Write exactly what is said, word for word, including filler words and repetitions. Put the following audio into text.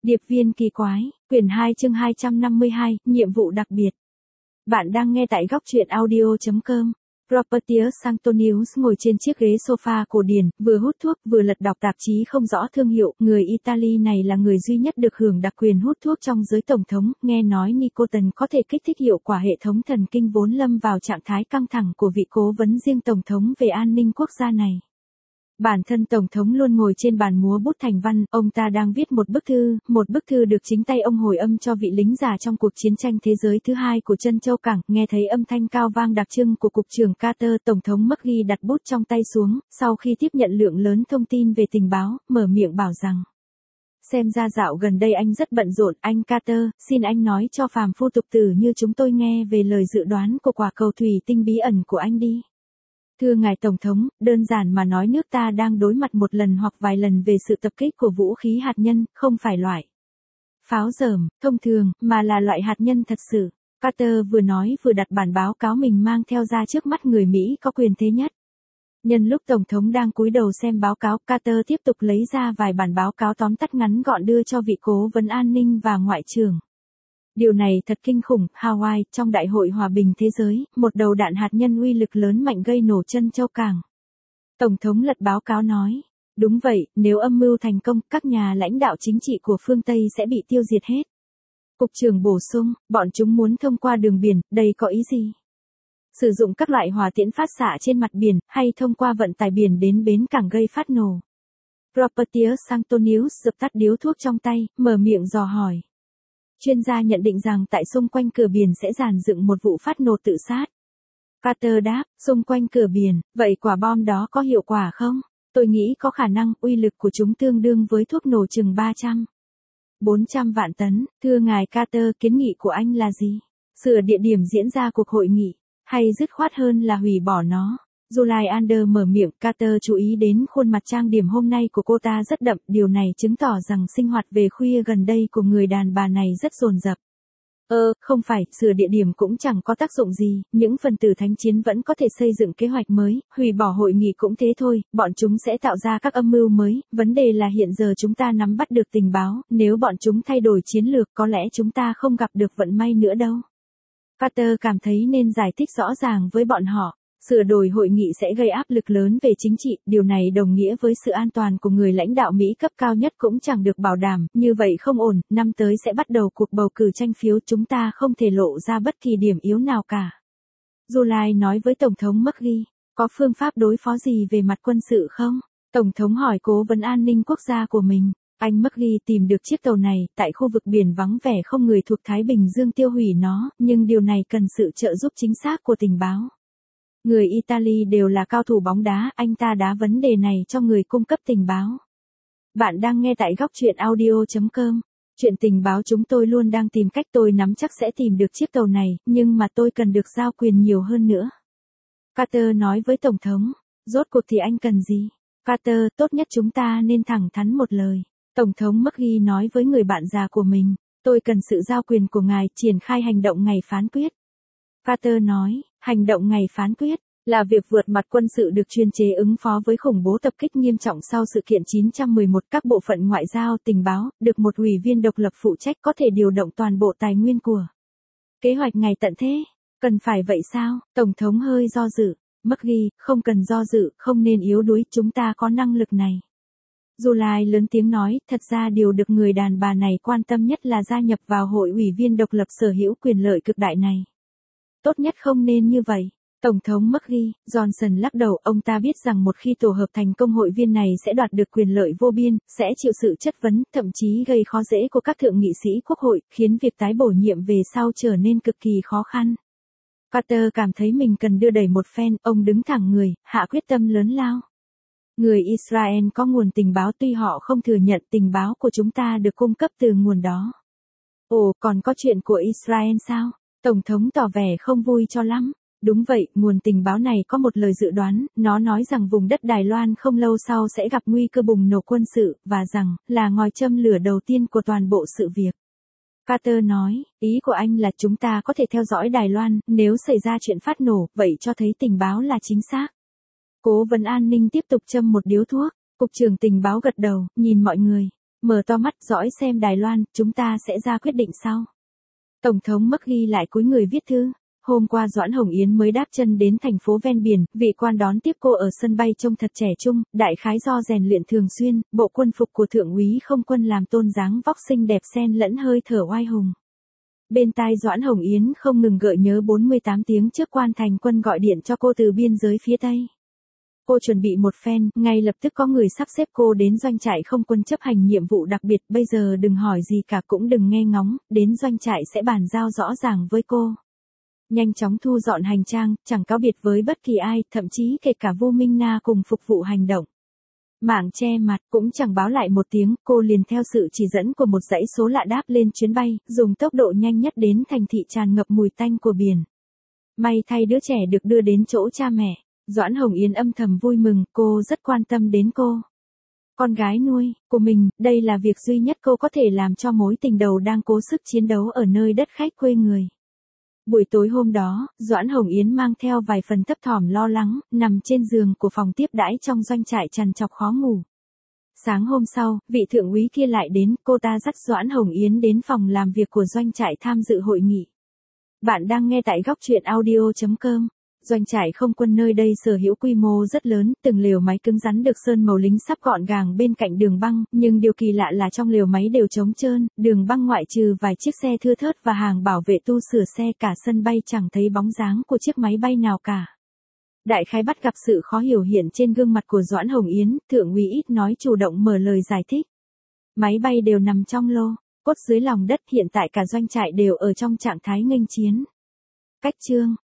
Điệp viên kỳ quái, quyển hai chương hai trăm năm mươi hai, nhiệm vụ đặc biệt. Bạn đang nghe tại góc truyện audio chấm com. Propertius Antonius ngồi trên chiếc ghế sofa cổ điển, vừa hút thuốc vừa lật đọc tạp chí không rõ thương hiệu. Người Italy này là người duy nhất được hưởng đặc quyền hút thuốc trong giới tổng thống. Nghe nói nicotine có thể kích thích hiệu quả hệ thống thần kinh vốn lâm vào trạng thái căng thẳng của vị cố vấn riêng tổng thống về an ninh quốc gia này. Bản thân tổng thống luôn ngồi trên bàn múa bút thành văn, ông ta đang viết một bức thư, một bức thư được chính tay ông hồi âm cho vị lính già trong cuộc chiến tranh thế giới thứ hai của Trân Châu Cảng. Nghe thấy âm thanh cao vang đặc trưng của cục trưởng Carter, tổng thống McGee đặt bút trong tay xuống, sau khi tiếp nhận lượng lớn thông tin về tình báo, mở miệng bảo rằng: xem ra dạo gần đây anh rất bận rộn. Anh Carter, xin anh nói cho phàm phu tục tử như chúng tôi nghe về lời dự đoán của quả cầu thủy tinh bí ẩn của anh đi. Thưa ngài tổng thống, đơn giản mà nói, nước ta đang đối mặt một lần hoặc vài lần về sự tập kích của vũ khí hạt nhân, không phải loại pháo dởm thông thường, mà là loại hạt nhân thật sự. Carter vừa nói vừa đặt bản báo cáo mình mang theo ra trước mắt người Mỹ có quyền thế nhất. Nhân lúc tổng thống đang cúi đầu xem báo cáo, Carter tiếp tục lấy ra vài bản báo cáo tóm tắt ngắn gọn đưa cho vị cố vấn an ninh và ngoại trưởng. Điều này thật kinh khủng. Hawaii, trong đại hội hòa bình thế giới, một đầu đạn hạt nhân uy lực lớn mạnh gây nổ Trân Châu Cảng. Tổng thống lật báo cáo nói: đúng vậy, nếu âm mưu thành công, các nhà lãnh đạo chính trị của phương Tây sẽ bị tiêu diệt hết. Cục trưởng bổ sung: bọn chúng muốn thông qua đường biển, đây có ý gì? Sử dụng các loại hỏa tiễn phát xạ trên mặt biển, hay thông qua vận tải biển đến bến cảng gây phát nổ? Propertius Antonius dập tắt điếu thuốc trong tay, mở miệng dò hỏi. Chuyên gia nhận định rằng tại xung quanh cửa biển sẽ dàn dựng một vụ phát nổ tự sát. Carter đáp: xung quanh cửa biển, vậy quả bom đó có hiệu quả không? Tôi nghĩ có khả năng. Uy lực của chúng tương đương với thuốc nổ chừng ba trăm, bốn trăm vạn tấn. Thưa ngài Carter, kiến nghị của anh là gì? Sửa địa điểm diễn ra cuộc hội nghị, hay dứt khoát hơn là hủy bỏ nó? Julie Ander mở miệng. Carter chú ý đến khuôn mặt trang điểm hôm nay của cô ta rất đậm, điều này chứng tỏ rằng sinh hoạt về khuya gần đây của người đàn bà này rất dồn dập. Ơ, không phải, sửa địa điểm cũng chẳng có tác dụng gì, những phần tử thánh chiến vẫn có thể xây dựng kế hoạch mới, hủy bỏ hội nghị cũng thế thôi, bọn chúng sẽ tạo ra các âm mưu mới, vấn đề là hiện giờ chúng ta nắm bắt được tình báo, nếu bọn chúng thay đổi chiến lược có lẽ chúng ta không gặp được vận may nữa đâu. Carter cảm thấy nên giải thích rõ ràng với bọn họ. Sửa đổi hội nghị sẽ gây áp lực lớn về chính trị, điều này đồng nghĩa với sự an toàn của người lãnh đạo Mỹ cấp cao nhất cũng chẳng được bảo đảm, như vậy không ổn. Năm tới sẽ bắt đầu cuộc bầu cử tranh phiếu, chúng ta không thể lộ ra bất kỳ điểm yếu nào cả. July nói với Tổng thống McGee: có phương pháp đối phó gì về mặt quân sự không? Tổng thống hỏi cố vấn an ninh quốc gia của mình. Anh McGee tìm được chiếc tàu này, tại khu vực biển vắng vẻ không người thuộc Thái Bình Dương tiêu hủy nó, nhưng điều này cần sự trợ giúp chính xác của tình báo. Người Italy đều là cao thủ bóng đá, anh ta đá vấn đề này cho người cung cấp tình báo. Bạn đang nghe tại góc truyện audio chấm com. Chuyện tình báo chúng tôi luôn đang tìm cách, tôi nắm chắc sẽ tìm được chiếc tàu này, nhưng mà tôi cần được giao quyền nhiều hơn nữa. Carter nói với Tổng thống. Rốt cuộc thì anh cần gì? Carter: tốt nhất chúng ta nên thẳng thắn một lời. Tổng thống McGee nói với người bạn già của mình. Tôi cần sự giao quyền của ngài, triển khai hành động ngày phán quyết. Carter nói. Hành động ngày phán quyết là việc vượt mặt quân sự được chuyên chế ứng phó với khủng bố tập kích nghiêm trọng sau sự kiện chín trăm mười một. Các bộ phận ngoại giao, tình báo, được một ủy viên độc lập phụ trách, có thể điều động toàn bộ tài nguyên của kế hoạch ngày tận thế. Cần phải vậy sao? Tổng thống hơi do dự. McGee: không cần do dự, không nên yếu đuối, chúng ta có năng lực này. July lớn tiếng nói: thật ra điều được người đàn bà này quan tâm nhất là gia nhập vào hội ủy viên độc lập sở hữu quyền lợi cực đại này. Tốt nhất không nên như vậy. Tổng thống McGee. Johnson lắc đầu, ông ta biết rằng một khi tổ hợp thành công hội viên này sẽ đoạt được quyền lợi vô biên, sẽ chịu sự chất vấn, thậm chí gây khó dễ của các thượng nghị sĩ quốc hội, khiến việc tái bổ nhiệm về sau trở nên cực kỳ khó khăn. Carter cảm thấy mình cần đưa đẩy một phen, ông đứng thẳng người, hạ quyết tâm lớn lao. Người Israel có nguồn tình báo, tuy họ không thừa nhận, tình báo của chúng ta được cung cấp từ nguồn đó. Ồ, còn có chuyện của Israel sao? Tổng thống tỏ vẻ không vui cho lắm. Đúng vậy, nguồn tình báo này có một lời dự đoán, nó nói rằng vùng đất Đài Loan không lâu sau sẽ gặp nguy cơ bùng nổ quân sự, và rằng, là ngòi châm lửa đầu tiên của toàn bộ sự việc. Carter nói, ý của anh là chúng ta có thể theo dõi Đài Loan, nếu xảy ra chuyện phát nổ, vậy cho thấy tình báo là chính xác. Cố vấn an ninh tiếp tục châm một điếu thuốc, cục trưởng tình báo gật đầu, nhìn mọi người. Mở to mắt dõi xem Đài Loan, chúng ta sẽ ra quyết định sau. Tổng thống Mắc ghi lại cúi người viết thư. Hôm qua Doãn Hồng Yến mới đáp chân đến thành phố ven biển, vị quan đón tiếp cô ở sân bay trông thật trẻ trung, đại khái do rèn luyện thường xuyên, bộ quân phục của thượng úy không quân làm tôn dáng vóc xinh đẹp xen lẫn hơi thở oai hùng. Bên tai Doãn Hồng Yến không ngừng gợi nhớ bốn mươi tám tiếng trước quan thành quân gọi điện cho cô từ biên giới phía Tây. Cô chuẩn bị một phen, ngay lập tức có người sắp xếp cô đến doanh trại không quân chấp hành nhiệm vụ đặc biệt, bây giờ đừng hỏi gì cả cũng đừng nghe ngóng, đến doanh trại sẽ bàn giao rõ ràng với cô. Nhanh chóng thu dọn hành trang, chẳng cáo biệt với bất kỳ ai, thậm chí kể cả Vu Minh Na cùng phục vụ hành động. Mạng che mặt, cũng chẳng báo lại một tiếng, cô liền theo sự chỉ dẫn của một dãy số lạ đáp lên chuyến bay, dùng tốc độ nhanh nhất đến thành thị tràn ngập mùi tanh của biển. May thay đứa trẻ được đưa đến chỗ cha mẹ. Doãn Hồng Yến âm thầm vui mừng, cô rất quan tâm đến cô. Con gái nuôi của mình, đây là việc duy nhất cô có thể làm cho mối tình đầu đang cố sức chiến đấu ở nơi đất khách quê người. Buổi tối hôm đó, Doãn Hồng Yến mang theo vài phần thấp thỏm lo lắng, nằm trên giường của phòng tiếp đãi trong doanh trại trằn trọc khó ngủ. Sáng hôm sau, vị thượng úy kia lại đến, cô ta dắt Doãn Hồng Yến đến phòng làm việc của doanh trại tham dự hội nghị. Bạn đang nghe tại góc truyện audio chấm com. Doanh trại không quân nơi đây sở hữu quy mô rất lớn, từng lều máy cứng rắn được sơn màu lính sắp gọn gàng bên cạnh đường băng, nhưng điều kỳ lạ là trong lều máy đều trống trơn, đường băng ngoại trừ vài chiếc xe thưa thớt và hàng bảo vệ tu sửa xe, cả sân bay chẳng thấy bóng dáng của chiếc máy bay nào cả. Đại khái bắt gặp sự khó hiểu hiện trên gương mặt của Doãn Hồng Yến, thượng úy ít nói chủ động mở lời giải thích. Máy bay đều nằm trong lô cốt dưới lòng đất, hiện tại cả doanh trại đều ở trong trạng thái nghênh chiến. Cách chương